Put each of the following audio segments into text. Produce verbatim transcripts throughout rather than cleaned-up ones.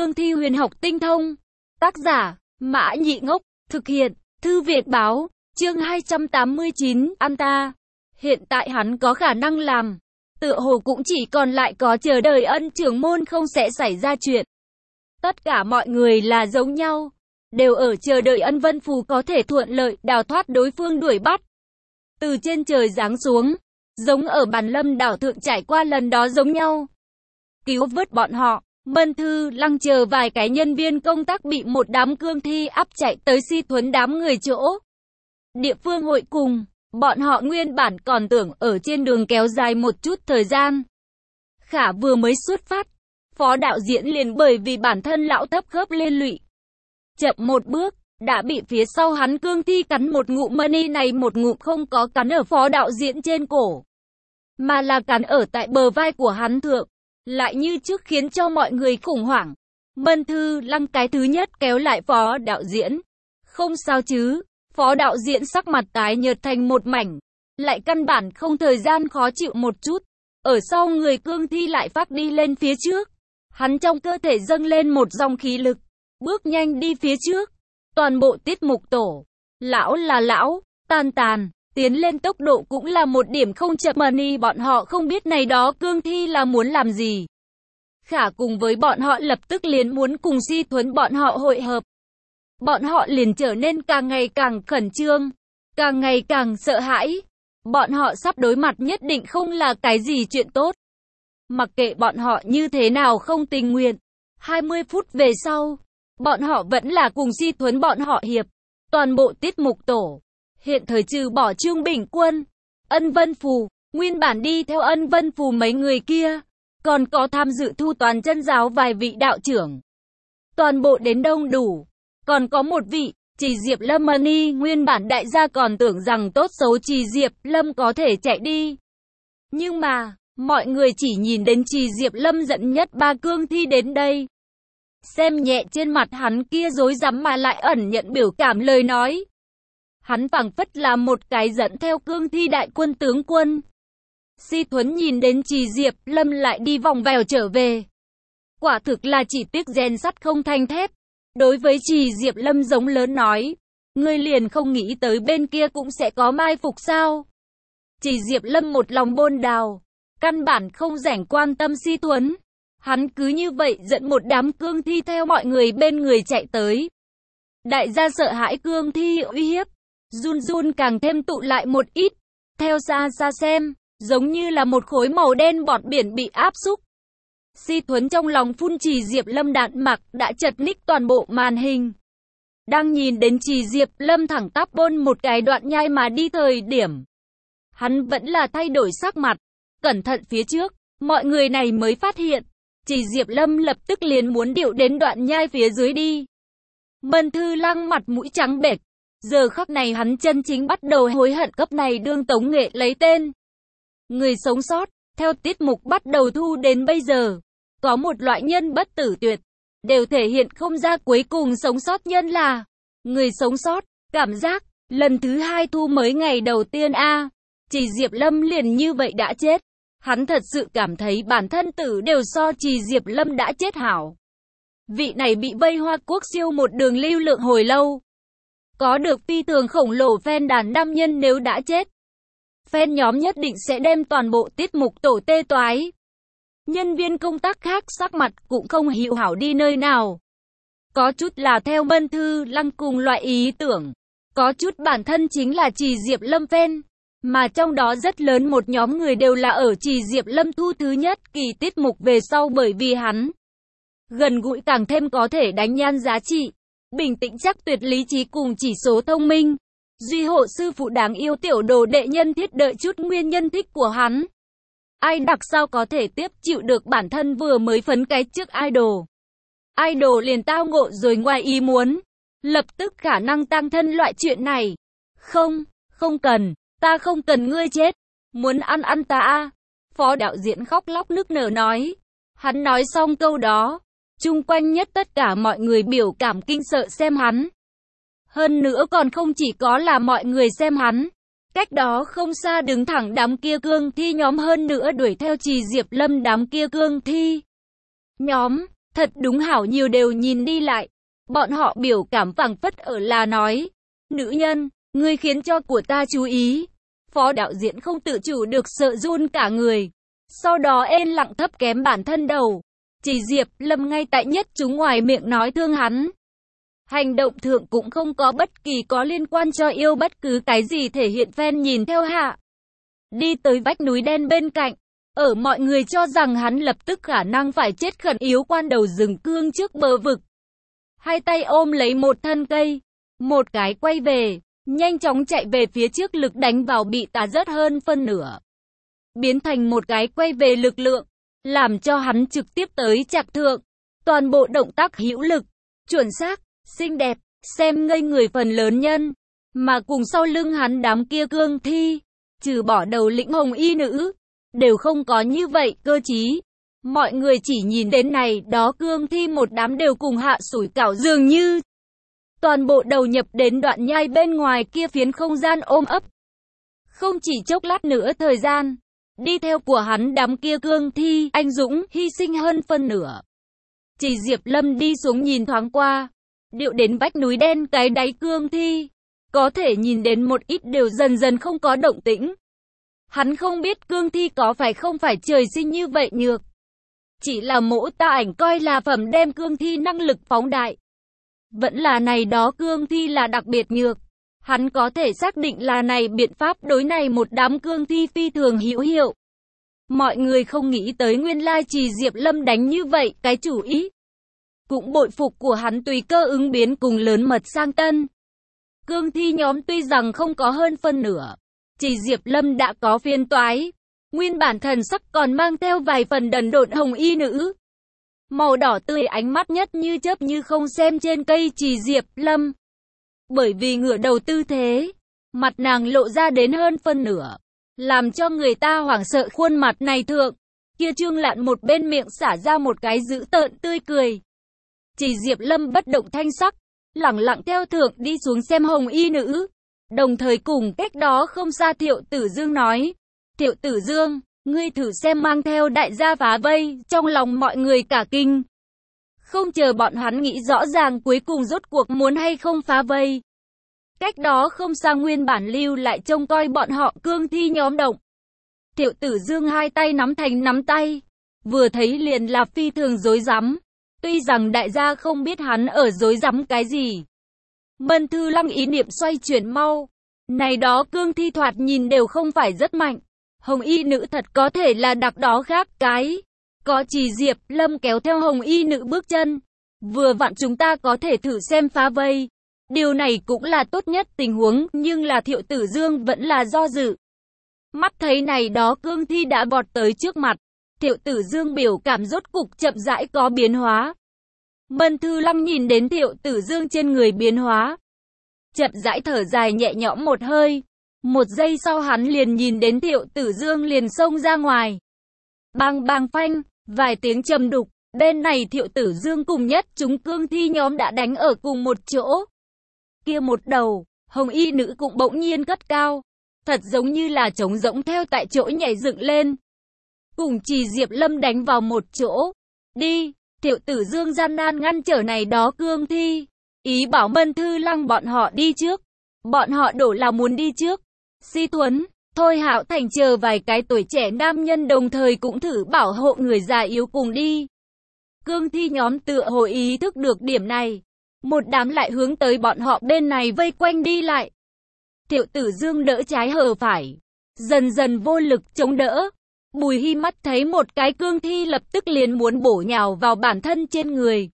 cương thi huyền học tinh thông. Tác giả, Mã Nhị Ngốc, thực hiện, Thư Việt Báo, chương hai trăm tám mươi chín, An ta. Hiện tại hắn có khả năng làm. Tựa hồ cũng chỉ còn lại có chờ đợi Ân trưởng môn không sẽ xảy ra chuyện. Tất cả mọi người là giống nhau, đều ở chờ đợi Ân Vân Phù có thể thuận lợi đào thoát đối phương đuổi bắt. Từ trên trời giáng xuống, giống ở Bàn Lâm đảo thượng trải qua lần đó giống nhau. Cứu vớt bọn họ, Mân Thư Lăng chờ vài cái nhân viên công tác bị một đám cương thi áp chạy tới Si Thuấn đám người chỗ. Địa phương hội cùng, bọn họ nguyên bản còn tưởng ở trên đường kéo dài một chút thời gian. Khả vừa mới xuất phát, phó đạo diễn liền bởi vì bản thân lão thấp khớp liên lụy. Chậm một bước, đã bị phía sau hắn cương thi cắn một ngụm money này một ngụm không có cắn ở phó đạo diễn trên cổ, mà là cắn ở tại bờ vai của hắn thượng, lại như trước khiến cho mọi người khủng hoảng. Mân Thư Lăng cái thứ nhất kéo lại phó đạo diễn. Không sao chứ, phó đạo diễn sắc mặt tái nhợt thành một mảnh, lại căn bản không thời gian khó chịu một chút. Ở sau người cương thi lại phát đi lên phía trước, hắn trong cơ thể dâng lên một dòng khí lực, bước nhanh đi phía trước. Toàn bộ tiết mục tổ, lão là lão, tàn tàn, tiến lên tốc độ cũng là một điểm không chậm. Money bọn họ không biết này đó cương thi là muốn làm gì. Khả cùng với bọn họ lập tức liền muốn cùng Si Thuấn bọn họ hội hợp. Bọn họ liền trở nên càng ngày càng khẩn trương, càng ngày càng sợ hãi. Bọn họ sắp đối mặt nhất định không là cái gì chuyện tốt. Mặc kệ bọn họ như thế nào không tình nguyện, hai mươi phút về sau, bọn họ vẫn là cùng Si Thuấn bọn họ hiệp. Toàn bộ tiết mục tổ, hiện thời trừ bỏ Trương Bình Quân, Ân Vân Phù, nguyên bản đi theo Ân Vân Phù mấy người kia, còn có tham dự thu toàn chân giáo vài vị đạo trưởng. Toàn bộ đến đông đủ, còn có một vị, Trì Diệp Lâm Money, nguyên bản đại gia còn tưởng rằng tốt xấu Trì Diệp Lâm có thể chạy đi. Nhưng mà, mọi người chỉ nhìn đến Trì Diệp Lâm dẫn nhất ba cương thi đến đây. Xem nhẹ trên mặt hắn kia dối rắm mà lại ẩn nhận biểu cảm lời nói. Hắn phảng phất là một cái dẫn theo cương thi đại quân tướng quân. Si Thuấn nhìn đến Trì Diệp Lâm lại đi vòng vèo trở về. Quả thực là chỉ tiếc rèn sắt không thành thép. Đối với Trì Diệp Lâm giống lớn nói, ngươi liền không nghĩ tới bên kia cũng sẽ có mai phục sao? Trì Diệp Lâm một lòng bôn đào, căn bản không rảnh quan tâm Si Thuấn. Hắn cứ như vậy dẫn một đám cương thi theo mọi người bên người chạy tới. Đại gia sợ hãi cương thi uy hiếp, run run càng thêm tụ lại một ít. Theo xa xa xem, giống như là một khối màu đen bọt biển bị áp xúc. Si Thuấn trong lòng phun Trì Diệp Lâm đạn mặc đã chật ních toàn bộ màn hình. Đang nhìn đến Trì Diệp Lâm thẳng tắp bôn một cái đoạn nhai mà đi thời điểm, hắn vẫn là thay đổi sắc mặt, cẩn thận phía trước, mọi người này mới phát hiện. Trì Diệp Lâm lập tức liền muốn điệu đến đoạn nhai phía dưới đi. Mân Thư Lăng mặt mũi trắng bệch. Giờ khắc này hắn chân chính bắt đầu hối hận cấp này đương tống nghệ lấy tên. Người sống sót, theo tiết mục bắt đầu thu đến bây giờ, có một loại nhân bất tử tuyệt, đều thể hiện không ra cuối cùng sống sót nhân là người sống sót. Cảm giác, lần thứ hai thu mới ngày đầu tiên a, Trì Diệp Lâm liền như vậy đã chết. Hắn thật sự cảm thấy bản thân tử đều so Trì Diệp Lâm đã chết hảo. Vị này bị vây Hoa Quốc siêu một đường lưu lượng hồi lâu. Có được phi thường khổng lồ fan đàn nam nhân nếu đã chết. Fan nhóm nhất định sẽ đem toàn bộ tiết mục tổ tê toái. Nhân viên công tác khác sắc mặt cũng không hiểu hảo đi nơi nào. Có chút là theo Mân Thư Lăng cùng loại ý tưởng. Có chút bản thân chính là Trì Diệp Lâm fan. Mà trong đó rất lớn một nhóm người đều là ở Trì Diệp Lâm thu thứ nhất kỳ tiết mục về sau bởi vì hắn gần gũi càng thêm có thể đánh nhan giá trị, bình tĩnh chắc tuyệt lý trí cùng chỉ số thông minh. Duy hộ sư phụ đáng yêu tiểu đồ đệ nhân thiết đợi chút nguyên nhân thích của hắn. Ai đặc sao có thể tiếp chịu được bản thân vừa mới phấn cái trước idol. Idol liền tao ngộ rồi ngoài ý muốn. Lập tức khả năng tăng thân loại chuyện này. Không, không cần. Ta không cần ngươi chết, muốn ăn ăn ta a. Phó đạo diễn khóc lóc nức nở nói. Hắn nói xong câu đó, chung quanh nhất tất cả mọi người biểu cảm kinh sợ xem hắn. Hơn nữa còn không chỉ có là mọi người xem hắn, cách đó không xa đứng thẳng đám kia cương thi nhóm, hơn nữa đuổi theo Trì Diệp Lâm đám kia cương thi nhóm, Thật đúng hảo nhiều đều nhìn đi lại. Bọn họ biểu cảm phảng phất ở là nói. Nữ nhân, ngươi khiến cho của ta chú ý. Phó đạo diễn không tự chủ được sợ run cả người. Sau đó ên lặng thấp kém bản thân đầu. Chỉ Diệp Lâm ngay tại nhất chúng ngoài miệng nói thương hắn. Hành động thượng cũng không có bất kỳ có liên quan cho yêu bất cứ cái gì thể hiện fan nhìn theo hạ. Đi tới vách núi đen bên cạnh. Ở mọi người cho rằng hắn lập tức khả năng phải chết khẩn yếu quan đầu rừng cương trước bờ vực. Hai tay ôm lấy một thân cây. Một cái quay về. Nhanh chóng chạy về phía trước lực đánh vào bị tà rớt hơn phân nửa. Biến thành một cái quay về lực lượng. Làm cho hắn trực tiếp tới chạc thượng. Toàn bộ động tác hữu lực. Chuẩn xác, xinh đẹp, xem ngây người phần lớn nhân. Mà cùng sau lưng hắn đám kia cương thi. Trừ bỏ đầu lĩnh hồng y nữ. Đều không có như vậy cơ trí. Mọi người chỉ nhìn đến này đó cương thi một đám đều cùng hạ sủi cảo dường như. Toàn bộ đầu nhập đến đoạn nhai bên ngoài kia phiến không gian ôm ấp. Không chỉ chốc lát nữa thời gian. Đi theo của hắn đám kia cương thi, anh dũng, hy sinh hơn phân nửa. Chỉ Diệp Lâm đi xuống nhìn thoáng qua. Điệu đến vách núi đen cái đáy cương thi. Có thể nhìn đến một ít đều dần dần không có động tĩnh. Hắn không biết cương thi có phải không phải trời sinh như vậy nhược. Chỉ là mỗ ta ảnh coi là phẩm đem cương thi năng lực phóng đại. Vẫn là này đó cương thi là đặc biệt nhược. Hắn có thể xác định là này biện pháp đối này một đám cương thi phi thường hữu hiệu. Mọi người không nghĩ tới nguyên lai Chỉ Diệp Lâm đánh như vậy cái chủ ý. Cũng bội phục của hắn tùy cơ ứng biến cùng lớn mật sang tân. Cương thi nhóm tuy rằng không có hơn phân nửa. Chỉ Diệp Lâm đã có phiên toái. Nguyên bản thần sắc còn mang theo vài phần đần độn hồng y nữ. Màu đỏ tươi ánh mắt nhất như chớp như không xem trên cây Chỉ Diệp Lâm. Bởi vì ngửa đầu tư thế, mặt nàng lộ ra đến hơn phân nửa. Làm cho người ta hoảng sợ khuôn mặt này thượng. Kia Trương Lạn một bên miệng xả ra một cái dữ tợn tươi cười. Chỉ Diệp Lâm bất động thanh sắc. Lẳng lặng theo thượng đi xuống xem hồng y nữ. Đồng thời cùng cách đó không xa Thiệu Tử Dương nói. Thiệu Tử Dương, ngươi thử xem mang theo đại gia phá vây, trong lòng mọi người cả kinh. Không chờ bọn hắn nghĩ rõ ràng cuối cùng rốt cuộc muốn hay không phá vây. Cách đó không xa nguyên bản lưu lại trông coi bọn họ cương thi nhóm động. Thiệu Tử Dương hai tay nắm thành nắm tay. Vừa thấy liền là phi thường rối rắm. Tuy rằng đại gia không biết hắn ở rối rắm cái gì. Mân Thư Lăng ý niệm xoay chuyển mau. Này đó cương thi thoạt nhìn đều không phải rất mạnh. Hồng y nữ thật có thể là đặc đó khác cái. Có Chỉ Diệp Lâm kéo theo hồng y nữ bước chân. Vừa vặn chúng ta có thể thử xem phá vây. Điều này cũng là tốt nhất tình huống, nhưng là Thiệu Tử Dương vẫn là do dự. Mắt thấy này đó cương thi đã vọt tới trước mặt. Thiệu Tử Dương biểu cảm rốt cục chậm rãi có biến hóa. Mân Thư Lăng nhìn đến Thiệu Tử Dương trên người biến hóa. Chậm rãi thở dài nhẹ nhõm một hơi. Một giây sau hắn liền nhìn đến Thiệu Tử Dương liền xông ra ngoài. Bang bang phanh, vài tiếng trầm đục. Bên này Thiệu Tử Dương cùng nhất chúng cương thi nhóm đã đánh ở cùng một chỗ. Kia một đầu, hồng y nữ cũng bỗng nhiên cất cao. Thật giống như là trống rỗng theo tại chỗ nhảy dựng lên. Cùng Chỉ Diệp Lâm đánh vào một chỗ. Đi, Thiệu Tử Dương gian nan ngăn trở này đó cương thi. Ý bảo Mân Thư Lăng bọn họ đi trước. Bọn họ đổ là muốn đi trước. Si Thuấn, Thôi Hạo Thành chờ vài cái tuổi trẻ nam nhân đồng thời cũng thử bảo hộ người già yếu cùng đi. Cương thi nhóm tựa hồ ý thức được điểm này. Một đám lại hướng tới bọn họ bên này vây quanh đi lại. Thiệu Tử Dương đỡ trái hở phải. Dần dần vô lực chống đỡ. Bùi Hi mắt thấy một cái cương thi lập tức liền muốn bổ nhào vào bản thân trên người.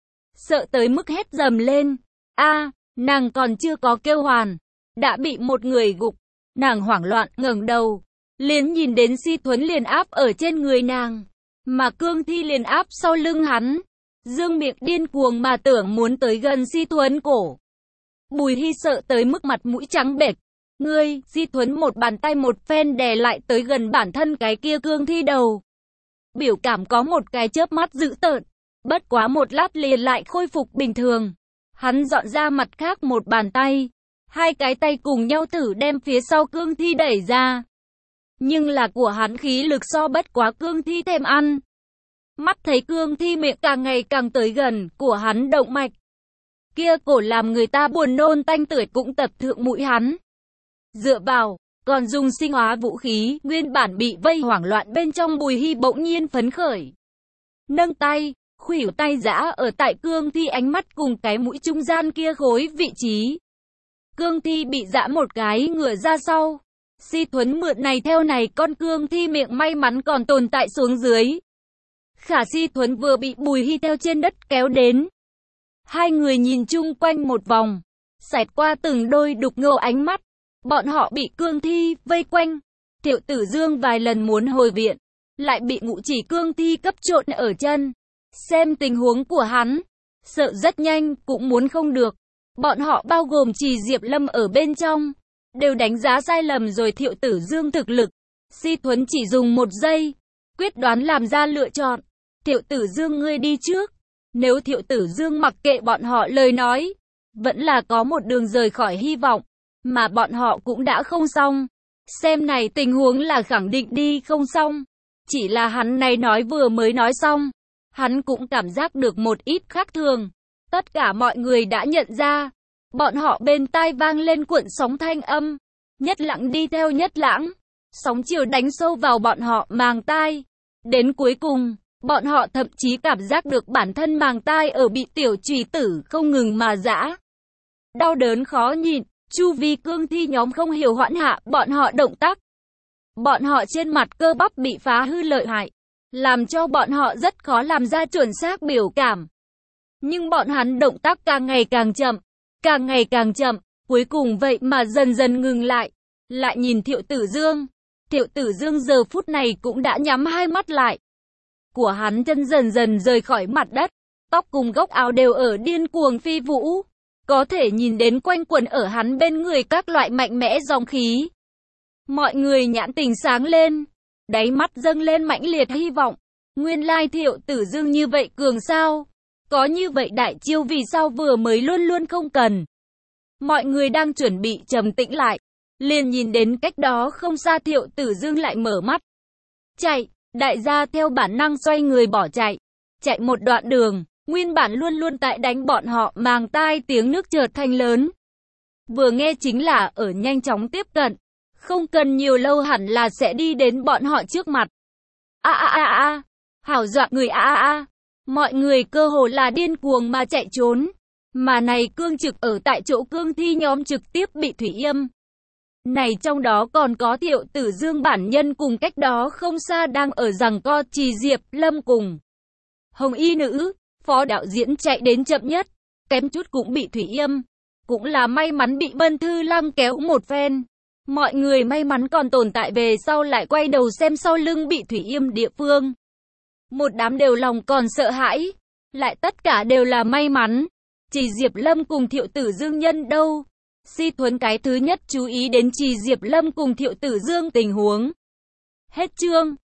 Sợ tới mức hét dầm lên. A, nàng còn chưa có kêu hoàn. Đã bị một người gục. Nàng hoảng loạn ngẩng đầu. Liền nhìn đến Si Thuấn liền áp ở trên người nàng. Mà cương thi liền áp sau lưng hắn. Dương miệng điên cuồng mà tưởng muốn tới gần Si Thuấn cổ. Bùi Hi sợ tới mức mặt mũi trắng bệch. Ngươi, Si Thuấn một bàn tay một phen đè lại tới gần bản thân cái kia cương thi đầu. Biểu cảm có một cái chớp mắt dữ tợn. Bất quá một lát liền lại khôi phục bình thường. Hắn dọn ra mặt khác một bàn tay. Hai cái tay cùng nhau thử đem phía sau cương thi đẩy ra. Nhưng là của hắn khí lực so bất quá cương thi thêm ăn. Mắt thấy cương thi miệng càng ngày càng tới gần của hắn động mạch. Kia cổ làm người ta buồn nôn tanh tưởi cũng tập thượng mũi hắn. Dựa vào, còn dùng sinh hóa vũ khí, nguyên bản bị vây hoảng loạn bên trong Bùi Hy bỗng nhiên phấn khởi. Nâng tay, khuỷu tay giã ở tại cương thi ánh mắt cùng cái mũi trung gian kia khối vị trí. Cương thi bị giã một cái ngửa ra sau. Si Thuấn mượn này theo này con cương thi miệng may mắn còn tồn tại xuống dưới. Khả Si Thuấn vừa bị Bùi Hy theo trên đất kéo đến. Hai người nhìn chung quanh một vòng, xẹt qua từng đôi đục ngầu ánh mắt. Bọn họ bị cương thi vây quanh. Thiệu Tử Dương vài lần muốn hồi viện, lại bị Ngũ Chỉ cương thi cấp trộn ở chân. Xem tình huống của hắn, sợ rất nhanh cũng muốn không được. Bọn họ bao gồm Trì Diệp Lâm ở bên trong, đều đánh giá sai lầm rồi Thiệu Tử Dương thực lực. Si Thuấn chỉ dùng một giây, quyết đoán làm ra lựa chọn. Thiệu Tử Dương ngươi đi trước. Nếu Thiệu Tử Dương mặc kệ bọn họ lời nói, vẫn là có một đường rời khỏi hy vọng, mà bọn họ cũng đã không xong. Xem này tình huống là khẳng định đi không xong. Chỉ là hắn này nói vừa mới nói xong, hắn cũng cảm giác được một ít khác thường. Tất cả mọi người đã nhận ra, bọn họ bên tai vang lên cuộn sóng thanh âm. Nhất Lãng đi theo Nhất Lãng, sóng chiều đánh sâu vào bọn họ màng tai. Đến cuối cùng, bọn họ thậm chí cảm giác được bản thân màng tai ở bị tiểu chùy tử không ngừng mà giã. Đau đớn khó nhịn, chu vi cương thi nhóm không hiểu hoãn hạ bọn họ động tác. Bọn họ trên mặt cơ bắp bị phá hư lợi hại, làm cho bọn họ rất khó làm ra chuẩn xác biểu cảm. Nhưng bọn hắn động tác càng ngày càng chậm, càng ngày càng chậm, cuối cùng vậy mà dần dần ngừng lại. Lại nhìn Thiệu Tử Dương, Thiệu Tử Dương giờ phút này cũng đã nhắm hai mắt lại. Của hắn chân dần dần rời khỏi mặt đất, tóc cùng gốc áo đều ở điên cuồng phi vũ. Có thể nhìn đến quanh quẩn ở hắn bên người các loại mạnh mẽ dòng khí. Mọi người nhãn tình sáng lên, đáy mắt dâng lên mãnh liệt hy vọng. Nguyên lai Thiệu Tử Dương như vậy cường sao? Có như vậy đại chiêu vì sao vừa mới luôn luôn không cần? Mọi người đang chuẩn bị trầm tĩnh lại, liền nhìn đến cách đó không xa Thiệu Tử Dương lại mở mắt. Chạy, đại gia theo bản năng xoay người bỏ chạy. Chạy một đoạn đường, nguyên bản luôn luôn tại đánh bọn họ màng tai tiếng nước chợt thành lớn. Vừa nghe chính là ở nhanh chóng tiếp cận. Không cần nhiều lâu hẳn là sẽ đi đến bọn họ trước mặt. A a a a, hảo dọa người a a a. Mọi người cơ hồ là điên cuồng mà chạy trốn. Mà này cương trực ở tại chỗ cương thi nhóm trực tiếp bị thủy yêm. Này trong đó còn có Thiệu Tử Dương bản nhân cùng cách đó không xa đang ở giằng co Trì Diệp Lâm cùng Hồng Y Nữ. Phó đạo diễn chạy đến chậm nhất, kém chút cũng bị thủy yêm. Cũng là may mắn bị Bân Thư Lăng kéo một phen. Mọi người may mắn còn tồn tại về sau lại quay đầu xem sau lưng bị thủy yêm địa phương. Một đám đều lòng còn sợ hãi, lại tất cả đều là may mắn. Trì Diệp Lâm cùng Thiệu Tử Dương nhân đâu? Si Thuấn cái thứ nhất chú ý đến Trì Diệp Lâm cùng Thiệu Tử Dương tình huống. Hết chương.